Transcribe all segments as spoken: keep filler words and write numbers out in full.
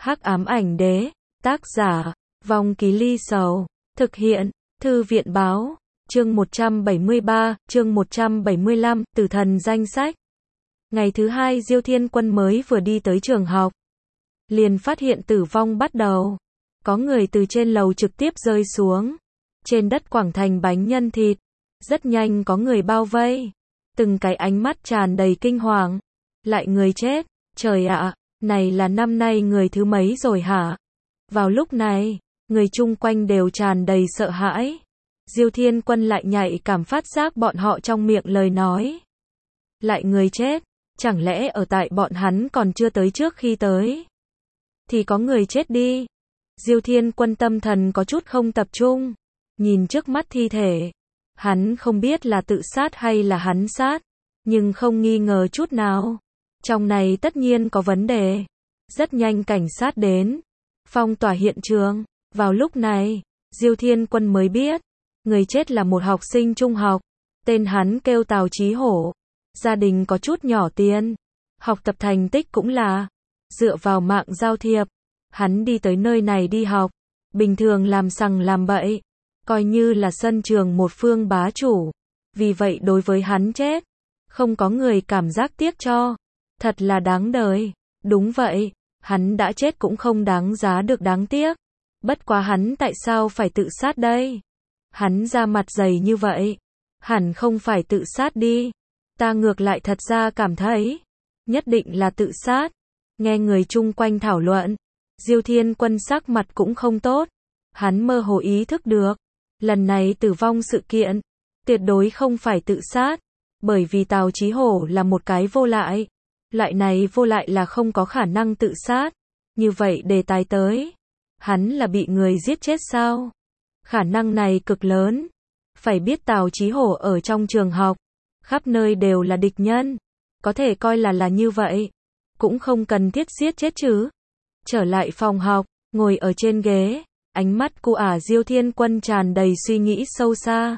Hắc ám ảnh đế, tác giả, Vong Ký Ly Sầu, thực hiện, Thư viện báo, chương một trăm bảy mươi ba, chương một trăm bảy mươi lăm, Tử thần danh sách. Ngày thứ hai Diêu Thiên Quân mới vừa đi tới trường học, liền phát hiện tử vong bắt đầu. Có người từ trên lầu trực tiếp rơi xuống. Trên đất quảng thành bánh nhân thịt. Rất nhanh có người bao vây. Từng cái ánh mắt tràn đầy kinh hoàng. Lại người chết. Trời ạ, này là năm nay người thứ mấy rồi hả? Vào lúc này, người chung quanh đều tràn đầy sợ hãi. Diêu Thiên Quân lại nhạy cảm phát giác bọn họ trong miệng lời nói. Lại người chết, chẳng lẽ ở tại bọn hắn còn chưa tới trước khi tới? Thì có người chết đi. Diêu Thiên Quân tâm thần có chút không tập trung. Nhìn trước mắt thi thể. Hắn không biết là tự sát hay là hắn sát. Nhưng không nghi ngờ chút nào. Trong này tất nhiên có vấn đề. Rất nhanh cảnh sát đến. Phong tỏa hiện trường. Vào lúc này, Diêu Thiên Quân mới biết. Người chết là một học sinh trung học. Tên hắn kêu Tào Chí Hổ. Gia đình có chút nhỏ tiền. Học tập thành tích cũng là dựa vào mạng giao thiệp. Hắn đi tới nơi này đi học. Bình thường làm sằng làm bậy. Coi như là sân trường một phương bá chủ. Vì vậy đối với hắn chết. Không có người cảm giác tiếc cho. Thật là đáng đời. Đúng vậy. Hắn đã chết cũng không đáng giá được đáng tiếc. Bất quá hắn tại sao phải tự sát đây? Hắn ra mặt dày như vậy. Hẳn không phải tự sát đi. Ta ngược lại thật ra cảm thấy. Nhất định là tự sát. Nghe người chung quanh thảo luận. Diêu Thiên Quân sắc mặt cũng không tốt. Hắn mơ hồ ý thức được. Lần này tử vong sự kiện. Tuyệt đối không phải tự sát. Bởi vì Tào Chí Hổ là một cái vô lại. Loại này vô lại là không có khả năng tự sát. Như vậy đề tài tới. Hắn là bị người giết chết sao? Khả năng này cực lớn. Phải biết Tào Chí Hổ ở trong trường học. Khắp nơi đều là địch nhân. Có thể coi là là như vậy. Cũng không cần thiết giết chết chứ. Trở lại phòng học, ngồi ở trên ghế. Ánh mắt cu ả Diêu Thiên Quân tràn đầy suy nghĩ sâu xa.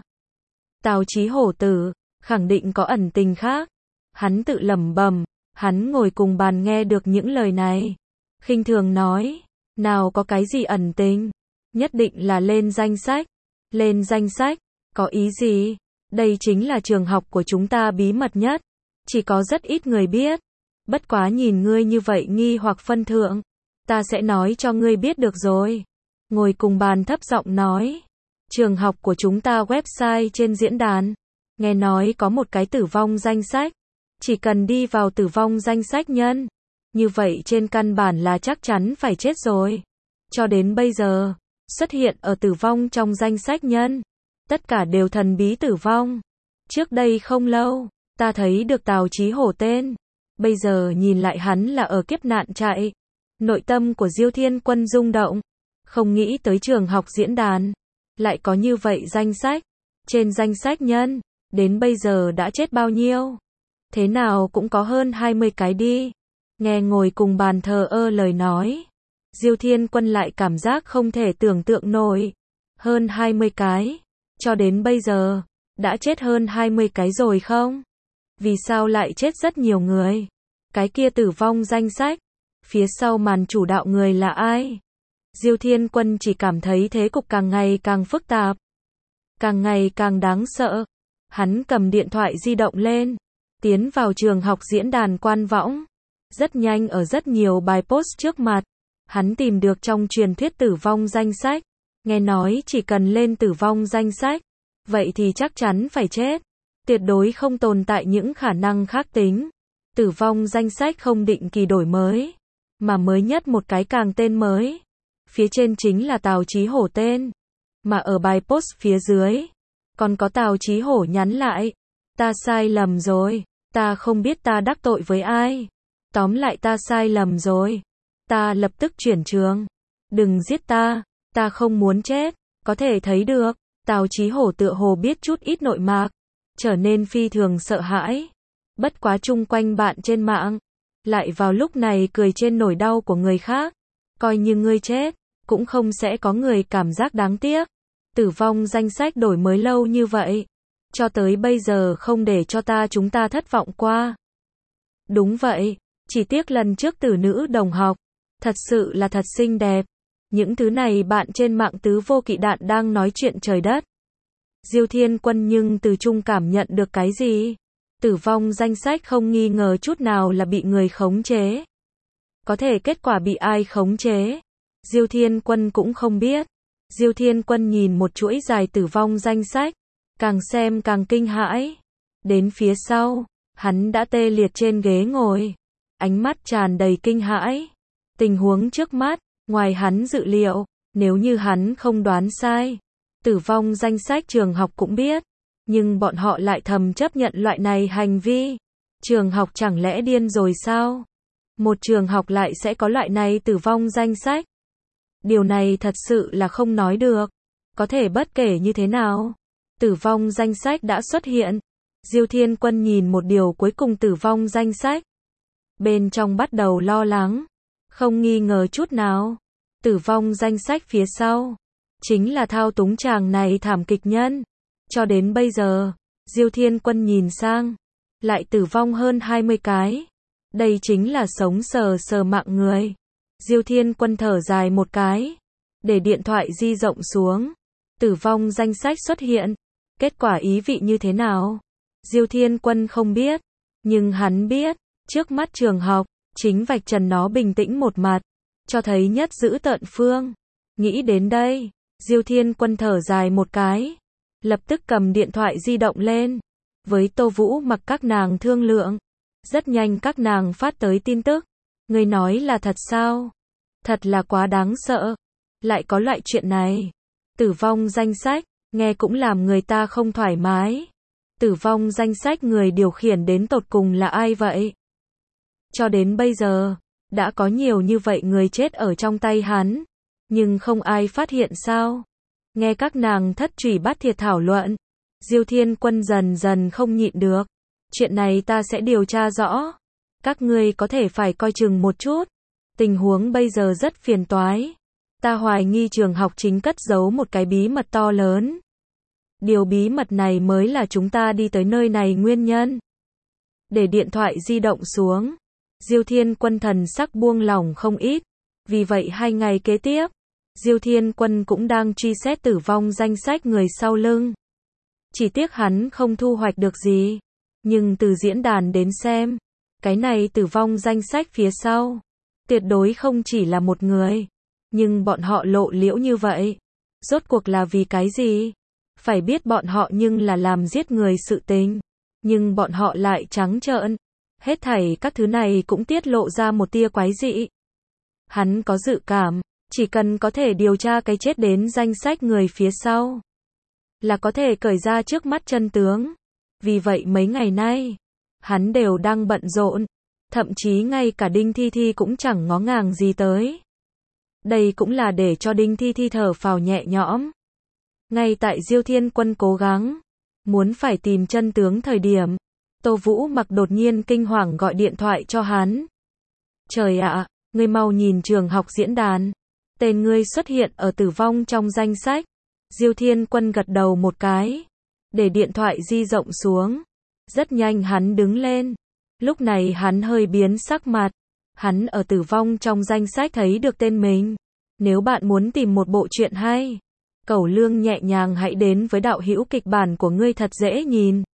Tào Chí Hổ tử, khẳng định có ẩn tình khác. Hắn tự lẩm bẩm, hắn ngồi cùng bàn nghe được những lời này. Khinh thường nói, nào có cái gì ẩn tình, nhất định là lên danh sách. Lên danh sách, có ý gì? Đây chính là trường học của chúng ta bí mật nhất. Chỉ có rất ít người biết. Bất quá nhìn ngươi như vậy nghi hoặc phân thượng. Ta sẽ nói cho ngươi biết được rồi. Ngồi cùng bàn thấp giọng nói. Trường học của chúng ta website trên diễn đàn. Nghe nói có một cái tử vong danh sách. Chỉ cần đi vào tử vong danh sách nhân. Như vậy trên căn bản là chắc chắn phải chết rồi. Cho đến bây giờ, xuất hiện ở tử vong trong danh sách nhân. Tất cả đều thần bí tử vong. Trước đây không lâu, ta thấy được Tào Chí Hổ tên. Bây giờ nhìn lại hắn là ở kiếp nạn chạy. Nội tâm của Diêu Thiên Quân rung động. Không nghĩ tới trường học diễn đàn. Lại có như vậy danh sách. Trên danh sách nhân. Đến bây giờ đã chết bao nhiêu? Thế nào cũng có hơn hai mươi cái đi. Nghe ngồi cùng bàn thờ ơ lời nói. Diêu Thiên Quân lại cảm giác không thể tưởng tượng nổi. Hơn hai mươi cái. Cho đến bây giờ. Đã chết hơn hai mươi cái rồi không? Vì sao lại chết rất nhiều người? Cái kia tử vong danh sách. Phía sau màn chủ đạo người là ai? Diêu Thiên Quân chỉ cảm thấy thế cục càng ngày càng phức tạp. Càng ngày càng đáng sợ. Hắn cầm điện thoại di động lên. Tiến vào trường học diễn đàn quan võng. Rất nhanh ở rất nhiều bài post trước mặt. Hắn tìm được trong truyền thuyết tử vong danh sách. Nghe nói chỉ cần lên tử vong danh sách. Vậy thì chắc chắn phải chết. Tuyệt đối không tồn tại những khả năng khác tính. Tử vong danh sách không định kỳ đổi mới. Mà mới nhất một cái càng tên mới. Phía trên chính là Tào Chí Hổ tên. Mà ở bài post phía dưới. Còn có Tào Chí Hổ nhắn lại. Ta sai lầm rồi. Ta không biết ta đắc tội với ai. Tóm lại ta sai lầm rồi. Ta lập tức chuyển trường. Đừng giết ta. Ta không muốn chết. Có thể thấy được. Tào Chí Hổ tựa hồ biết chút ít nội mạc. Trở nên phi thường sợ hãi. Bất quá chung quanh bạn trên mạng. Lại vào lúc này cười trên nỗi đau của người khác. Coi như ngươi chết. Cũng không sẽ có người cảm giác đáng tiếc. Tử vong danh sách đổi mới lâu như vậy. Cho tới bây giờ không để cho ta chúng ta thất vọng qua. Đúng vậy. Chỉ tiếc lần trước tử nữ đồng học. Thật sự là thật xinh đẹp. Những thứ này bạn trên mạng Tứ Vô Kỵ Đạn đang nói chuyện trời đất. Diêu Thiên Quân nhưng từ chung cảm nhận được cái gì? Tử vong danh sách không nghi ngờ chút nào là bị người khống chế. Có thể kết quả bị ai khống chế? Diêu Thiên Quân cũng không biết. Diêu Thiên Quân nhìn một chuỗi dài tử vong danh sách, càng xem càng kinh hãi. Đến phía sau, hắn đã tê liệt trên ghế ngồi, ánh mắt tràn đầy kinh hãi. Tình huống trước mắt, ngoài hắn dự liệu, nếu như hắn không đoán sai, tử vong danh sách trường học cũng biết, nhưng bọn họ lại thầm chấp nhận loại này hành vi. Trường học chẳng lẽ điên rồi sao? Một trường học lại sẽ có loại này tử vong danh sách? Điều này thật sự là không nói được. Có thể bất kể như thế nào, tử vong danh sách đã xuất hiện. Diêu Thiên Quân nhìn một điều cuối cùng tử vong danh sách. Bên trong bắt đầu lo lắng. Không nghi ngờ chút nào. Tử vong danh sách phía sau chính là thao túng chàng này thảm kịch nhân. Cho đến bây giờ, Diêu Thiên Quân nhìn sang, lại tử vong hơn hai mươi cái. Đây chính là sống sờ sờ mạng người. Diêu Thiên Quân thở dài một cái, để điện thoại di rộng xuống. Tử vong danh sách xuất hiện. Kết quả ý vị như thế nào? Diêu Thiên Quân không biết, nhưng hắn biết, trước mắt trường học, chính vạch trần nó bình tĩnh một mặt, cho thấy nhất dữ tợn phương. Nghĩ đến đây, Diêu Thiên Quân thở dài một cái, lập tức cầm điện thoại di động lên, với Tô Vũ Mặc các nàng thương lượng. Rất nhanh các nàng phát tới tin tức. Người nói là thật sao? Thật là quá đáng sợ. Lại có loại chuyện này. Tử vong danh sách, nghe cũng làm người ta không thoải mái. Tử vong danh sách người điều khiển đến tột cùng là ai vậy? Cho đến bây giờ, đã có nhiều như vậy người chết ở trong tay hắn, nhưng không ai phát hiện sao? Nghe các nàng thất trùy bát thiệt thảo luận, Diêu Thiên Quân dần dần không nhịn được. Chuyện này ta sẽ điều tra rõ. Các ngươi có thể phải coi chừng một chút. Tình huống bây giờ rất phiền toái. Ta hoài nghi trường học chính cất giấu một cái bí mật to lớn. Điều bí mật này mới là chúng ta đi tới nơi này nguyên nhân. Để điện thoại di động xuống, Diêu Thiên Quân thần sắc buông lỏng không ít. Vì vậy hai ngày kế tiếp, Diêu Thiên Quân cũng đang truy xét tử vong danh sách người sau lưng. Chỉ tiếc hắn không thu hoạch được gì. Nhưng từ diễn đàn đến xem, cái này tử vong danh sách phía sau, tuyệt đối không chỉ là một người. Nhưng bọn họ lộ liễu như vậy, rốt cuộc là vì cái gì? Phải biết bọn họ nhưng là làm giết người sự tình, nhưng bọn họ lại trắng trợn. Hết thảy các thứ này cũng tiết lộ ra một tia quái dị. Hắn có dự cảm, chỉ cần có thể điều tra cái chết đến danh sách người phía sau, là có thể cởi ra trước mắt chân tướng. Vì vậy mấy ngày nay, hắn đều đang bận rộn, thậm chí ngay cả Đinh Thi Thi cũng chẳng ngó ngàng gì tới. Đây cũng là để cho Đinh Thi Thi thở phào nhẹ nhõm. Ngay tại Diêu Thiên Quân cố gắng, muốn phải tìm chân tướng thời điểm, Tô Vũ Mặc đột nhiên kinh hoàng gọi điện thoại cho hắn. Trời ạ, ngươi mau nhìn trường học diễn đàn. Tên ngươi xuất hiện ở tử vong trong danh sách. Diêu Thiên Quân gật đầu một cái, để điện thoại di rộng xuống. Rất nhanh hắn đứng lên. Lúc này hắn hơi biến sắc mặt. Hắn ở tử vong trong danh sách thấy được tên mình. Nếu bạn muốn tìm một bộ truyện hay, Cẩu Lương nhẹ nhàng hãy đến với đạo hữu kịch bản của ngươi thật dễ nhìn.